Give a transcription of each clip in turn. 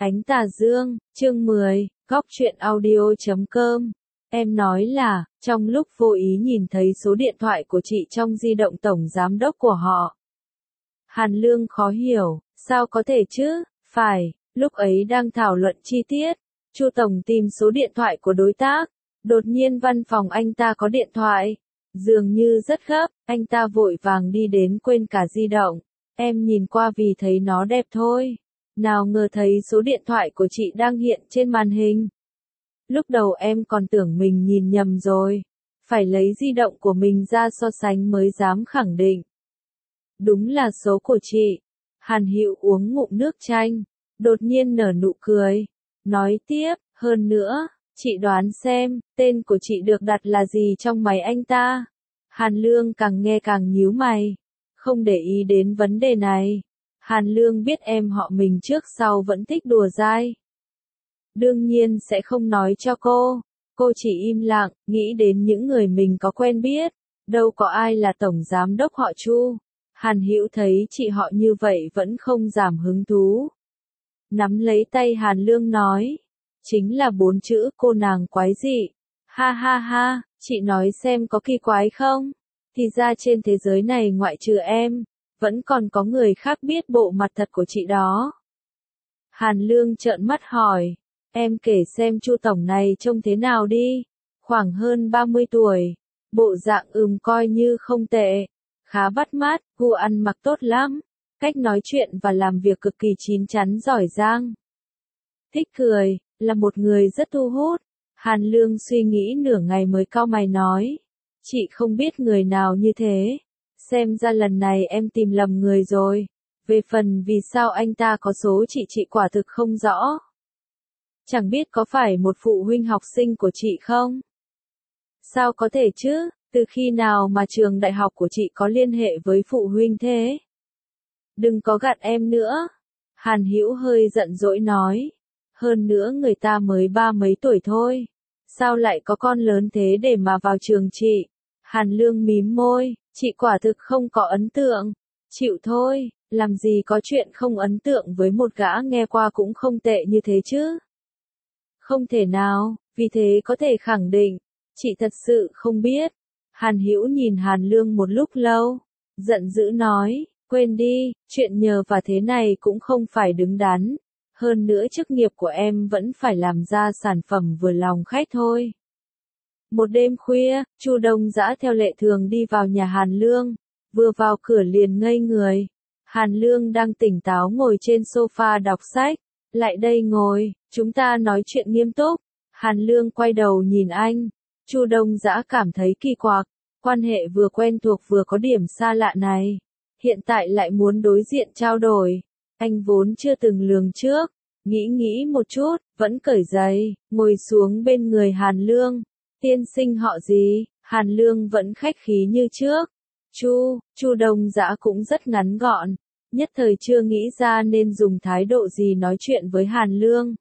Ánh tà dương, chương 10, góc truyện audio.com. Em nói là, trong lúc vô ý nhìn thấy số điện thoại của chị trong di động tổng giám đốc của họ. Hàn Lương khó hiểu, sao có thể chứ, phải, lúc ấy đang thảo luận chi tiết, Chu tổng tìm số điện thoại của đối tác, đột nhiên văn phòng anh ta có điện thoại, dường như rất gấp, anh ta vội vàng đi đến quên cả di động, em nhìn qua vì thấy nó đẹp thôi. Nào ngờ thấy số điện thoại của chị đang hiện trên màn hình. Lúc đầu em còn tưởng mình nhìn nhầm rồi. Phải lấy di động của mình ra so sánh mới dám khẳng định. Đúng là số của chị. Hàn Hữu uống ngụm nước chanh. Đột nhiên nở nụ cười. Nói tiếp, hơn nữa, chị đoán xem, tên của chị được đặt là gì trong máy anh ta. Hàn Lương càng nghe càng nhíu mày. Không để ý đến vấn đề này. Hàn Lương biết em họ mình trước sau vẫn thích đùa dai. Đương nhiên sẽ không nói cho cô chỉ im lặng, nghĩ đến những người mình có quen biết, đâu có ai là tổng giám đốc họ Chu. Hàn Hữu thấy chị họ như vậy vẫn không giảm hứng thú. Nắm lấy tay Hàn Lương nói, chính là 4 chữ cô nàng quái dị. Ha ha ha, chị nói xem có kỳ quái không? Thì ra trên thế giới này ngoại trừ em, vẫn còn có người khác biết bộ mặt thật của chị đó. Hàn Lương trợn mắt hỏi, em kể xem Chu tổng này trông thế nào đi, khoảng hơn 30 tuổi, bộ dạng coi như không tệ, khá bắt mắt, gu ăn mặc tốt lắm, cách nói chuyện và làm việc cực kỳ chín chắn giỏi giang. Thích cười, là một người rất thu hút. Hàn Lương suy nghĩ nửa ngày mới cau mày nói, chị không biết người nào như thế. Xem ra lần này em tìm lầm người rồi. Về phần vì sao anh ta có số chị quả thực không rõ. Chẳng biết có phải một phụ huynh học sinh của chị không? Sao có thể chứ, từ khi nào mà trường đại học của chị có liên hệ với phụ huynh thế? Đừng có gạt em nữa. Hàn Hữu hơi giận dỗi nói. Hơn nữa người ta mới 30 mấy tuổi thôi. Sao lại có con lớn thế để mà vào trường chị? Hàn Lương mím môi, chị quả thực không có ấn tượng. Chịu thôi, làm gì có chuyện không ấn tượng với một gã nghe qua cũng không tệ như thế chứ. Không thể nào, vì thế có thể khẳng định, chị thật sự không biết. Hàn Hữu nhìn Hàn Lương một lúc lâu, giận dữ nói, quên đi, chuyện nhờ và thế này cũng không phải đứng đắn. Hơn nữa chức nghiệp của em vẫn phải làm ra sản phẩm vừa lòng khách thôi. Một đêm khuya, Chu Đông Dã theo lệ thường đi vào nhà Hàn Lương, vừa vào cửa liền ngây người. Hàn Lương đang tỉnh táo ngồi trên sofa đọc sách, lại đây ngồi, chúng ta nói chuyện nghiêm túc. Hàn Lương quay đầu nhìn anh, Chu Đông Dã cảm thấy kỳ quặc, quan hệ vừa quen thuộc vừa có điểm xa lạ này, hiện tại lại muốn đối diện trao đổi, anh vốn chưa từng lường trước, nghĩ một chút, vẫn cởi giày, ngồi xuống bên người Hàn Lương. Tiên sinh họ gì? Hàn Lương vẫn khách khí như trước. Chu Đông Dã cũng rất ngắn gọn, nhất thời chưa nghĩ ra nên dùng thái độ gì nói chuyện với Hàn Lương.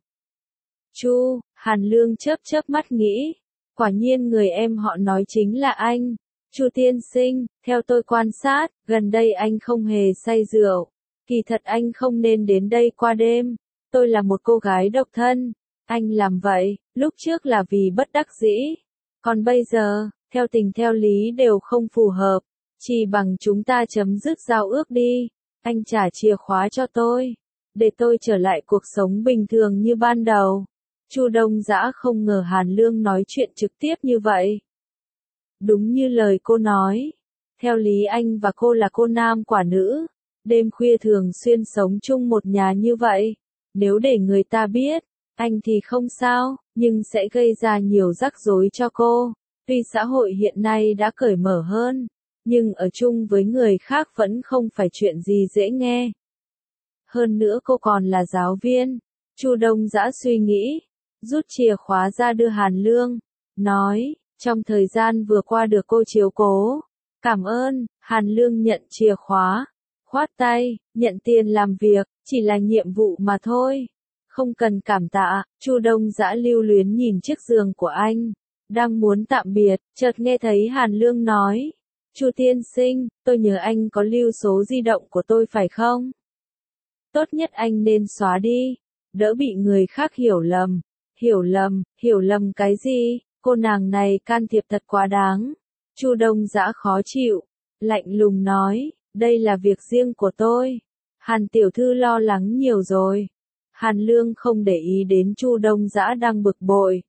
Hàn Lương chớp mắt nghĩ, quả nhiên người em họ nói chính là anh. Chu tiên sinh, theo tôi quan sát, gần đây anh không hề say rượu. Kỳ thật anh không nên đến đây qua đêm. Tôi là một cô gái độc thân. Anh làm vậy, lúc trước là vì bất đắc dĩ. Còn bây giờ, theo tình theo lý đều không phù hợp. Chỉ bằng chúng ta chấm dứt giao ước đi. Anh trả chìa khóa cho tôi. Để tôi trở lại cuộc sống bình thường như ban đầu. Chu Đông Dã không ngờ Hàn Lương nói chuyện trực tiếp như vậy. Đúng như lời cô nói. Theo lý anh và cô là cô nam quả nữ. Đêm khuya thường xuyên sống chung một nhà như vậy. Nếu để người ta biết, anh thì không sao, nhưng sẽ gây ra nhiều rắc rối cho cô. Tuy xã hội hiện nay đã cởi mở hơn, nhưng ở chung với người khác vẫn không phải chuyện gì dễ nghe. Hơn nữa cô còn là giáo viên. Chu Đông Dã suy nghĩ, rút chìa khóa ra đưa Hàn Lương, nói, trong thời gian vừa qua được cô chiếu cố. Cảm ơn. Hàn Lương nhận chìa khóa, khoát tay, nhận tiền làm việc, chỉ là nhiệm vụ mà thôi. Không cần cảm tạ. Chu Đông Dã lưu luyến nhìn chiếc giường của anh, đang muốn tạm biệt, chợt nghe thấy Hàn Lương nói, Chu tiên sinh, tôi nhớ anh có lưu số di động của tôi phải không? Tốt nhất anh nên xóa đi. đỡ bị người khác hiểu lầm. Hiểu lầm cái gì? Cô nàng này can thiệp thật quá đáng. Chu Đông Dã khó chịu, lạnh lùng nói, đây là việc riêng của tôi. Hàn tiểu thư lo lắng nhiều rồi. Hàn Lương không để ý đến Chu Đông Dã đang bực bội.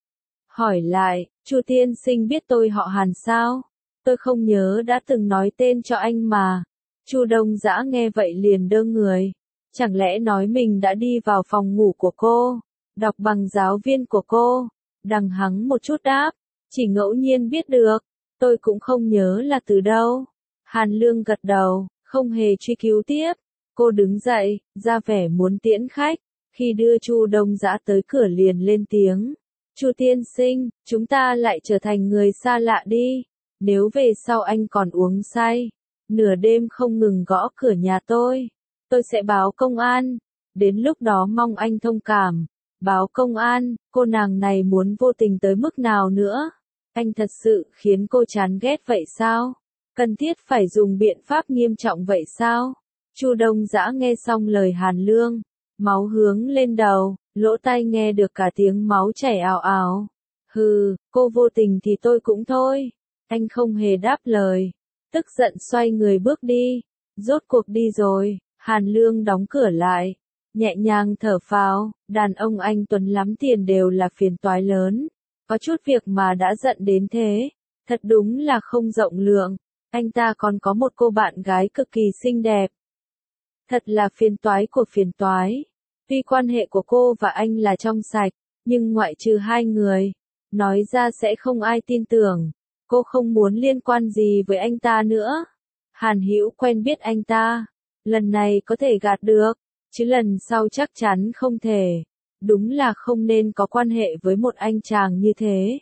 Hỏi lại, Chu tiên sinh biết tôi họ Hàn sao? Tôi không nhớ đã từng nói tên cho anh mà. Chu Đông Dã nghe vậy liền đơ người. Chẳng lẽ nói mình đã đi vào phòng ngủ của cô, đọc bằng giáo viên của cô? Đằng hắng một chút đáp, chỉ ngẫu nhiên biết được, tôi cũng không nhớ là từ đâu. Hàn Lương gật đầu, không hề truy cứu tiếp. Cô đứng dậy, ra vẻ muốn tiễn khách. Khi đưa Chu Đông Dã tới cửa liền lên tiếng. Chu tiên sinh, chúng ta lại trở thành người xa lạ đi. Nếu về sau anh còn uống say, nửa đêm không ngừng gõ cửa nhà tôi sẽ báo công an. Đến lúc đó mong anh thông cảm. Báo công an, cô nàng này muốn vô tình tới mức nào nữa? Anh thật sự khiến cô chán ghét vậy sao? Cần thiết phải dùng biện pháp nghiêm trọng vậy sao? Chu Đông Dã nghe xong lời Hàn Lương, máu hướng lên đầu, lỗ tai nghe được cả tiếng máu chảy ào ào. Hừ, cô vô tình thì tôi cũng thôi. Anh không hề đáp lời, tức giận xoay người bước đi. Rốt cuộc đi rồi, Hàn Lương đóng cửa lại, nhẹ nhàng thở phào, đàn ông anh tuấn lắm tiền đều là phiền toái lớn. Có chút việc mà đã giận đến thế, thật đúng là không rộng lượng. Anh ta còn có một cô bạn gái cực kỳ xinh đẹp. Thật là phiền toái của phiền toái. Tuy quan hệ của cô và anh là trong sạch, nhưng ngoại trừ hai người, nói ra sẽ không ai tin tưởng. Cô không muốn liên quan gì với anh ta nữa. Hàn Hữu quen biết anh ta, lần này có thể gạt được, chứ lần sau chắc chắn không thể. Đúng là không nên có quan hệ với một anh chàng như thế.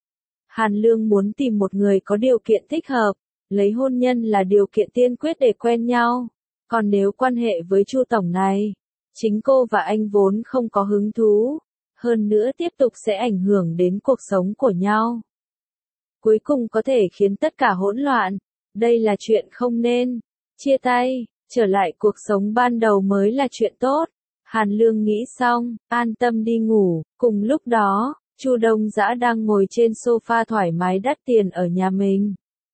Hàn Lương muốn tìm một người có điều kiện thích hợp, lấy hôn nhân là điều kiện tiên quyết để quen nhau. Còn nếu quan hệ với Chu tổng này, chính cô và anh vốn không có hứng thú, hơn nữa tiếp tục sẽ ảnh hưởng đến cuộc sống của nhau. Cuối cùng có thể khiến tất cả hỗn loạn. Đây là chuyện không nên. Chia tay, trở lại cuộc sống ban đầu mới là chuyện tốt. Hàn Lương nghĩ xong, an tâm đi ngủ. Cùng lúc đó, Chu Đông Dã đang ngồi trên sofa thoải mái đắt tiền ở nhà mình.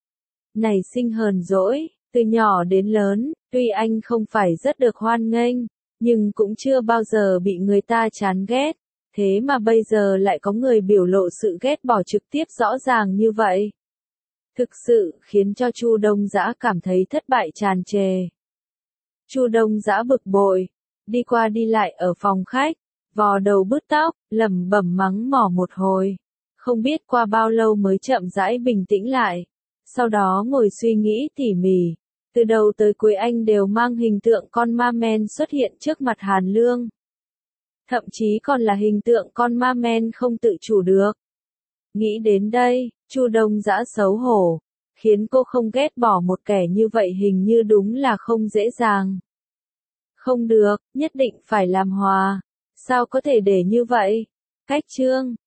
Nảy sinh hờn dỗi, từ nhỏ đến lớn, tuy anh không phải rất được hoan nghênh, nhưng cũng chưa bao giờ bị người ta chán ghét. Thế mà bây giờ lại có người biểu lộ sự ghét bỏ trực tiếp rõ ràng như vậy. Thực sự khiến cho Chu Đông Dã cảm thấy thất bại tràn trề. Chu Đông Dã bực bội, đi qua đi lại ở phòng khách, vò đầu bứt tóc, lẩm bẩm mắng mỏ một hồi. Không biết qua bao lâu mới chậm rãi bình tĩnh lại. Sau đó ngồi suy nghĩ tỉ mỉ. Từ đầu tới cuối anh đều mang hình tượng con ma men xuất hiện trước mặt Hàn Lương. Thậm chí còn là hình tượng con ma men không tự chủ được. Nghĩ đến đây, Chu Đông Dã xấu hổ, khiến cô không ghét bỏ một kẻ như vậy hình như đúng là không dễ dàng. Không được, nhất định phải làm hòa. Sao có thể để như vậy? Cách chương